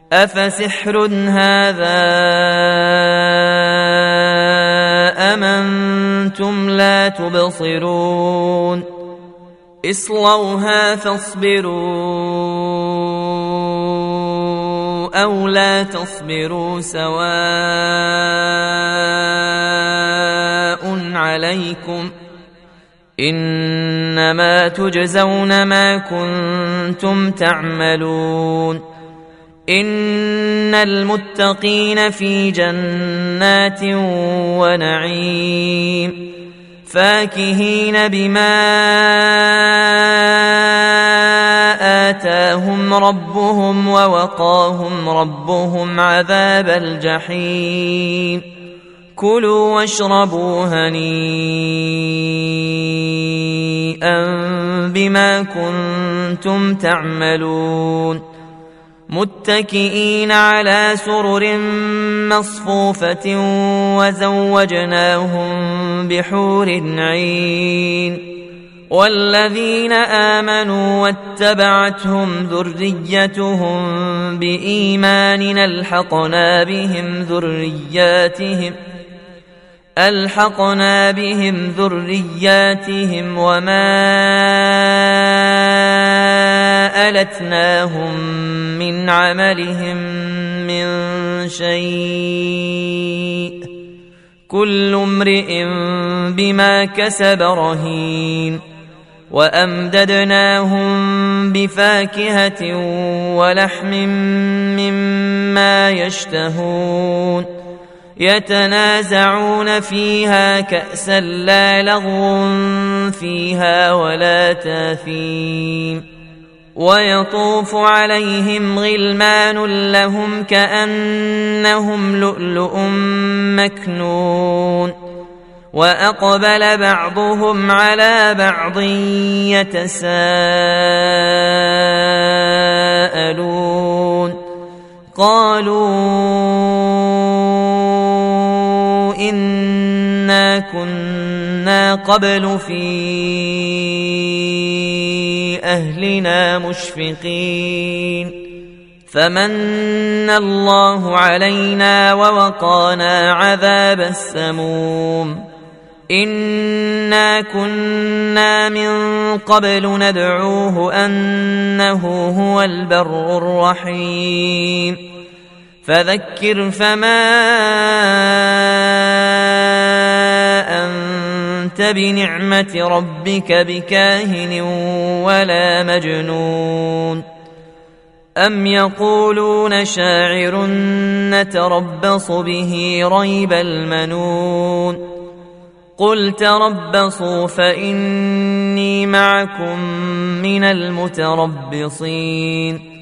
أفسحر هذا أم أنتم لا تبصرون اصلوها فاصبروا أو لا تصبروا سواء عليكم إنما تجزون ما كنتم تعملون إن المتقين في جنات ونعيم فاكهين بما آتاهم ربهم ووقاهم ربهم عذاب الجحيم كلوا واشربوا هنيئا بما كنتم تعملون متكئين على سرر مصفوفة وزوجناهم بحور عين والذين آمنوا واتبعتهم ذريتهم بإيمان ألحقنا بهم ذرياتهم وما ألتناهم من عملهم من شيء كل امرئ بما كسب رهين وأمددناهم بفاكهة ولحم مما يشتهون يتنازعون فيها كأسا لا لغو فيها ولا تاثيم ويطوف عليهم غلمان لهم كأنهم لؤلؤ مكنون وأقبل بعضهم على بعض يتساءلون قالوا إنا كنا قبل في أهلنا مشفقين فمن الله علينا ووقانا عذاب السموم إنا كنا من قبل ندعوه أنه هو البر الرحيم فذكر فما أنت بنعمة ربك بكاهن ولا مجنون أم يقولون شاعر نتربص به ريب المنون قل تربصوا فإني معكم من المتربصين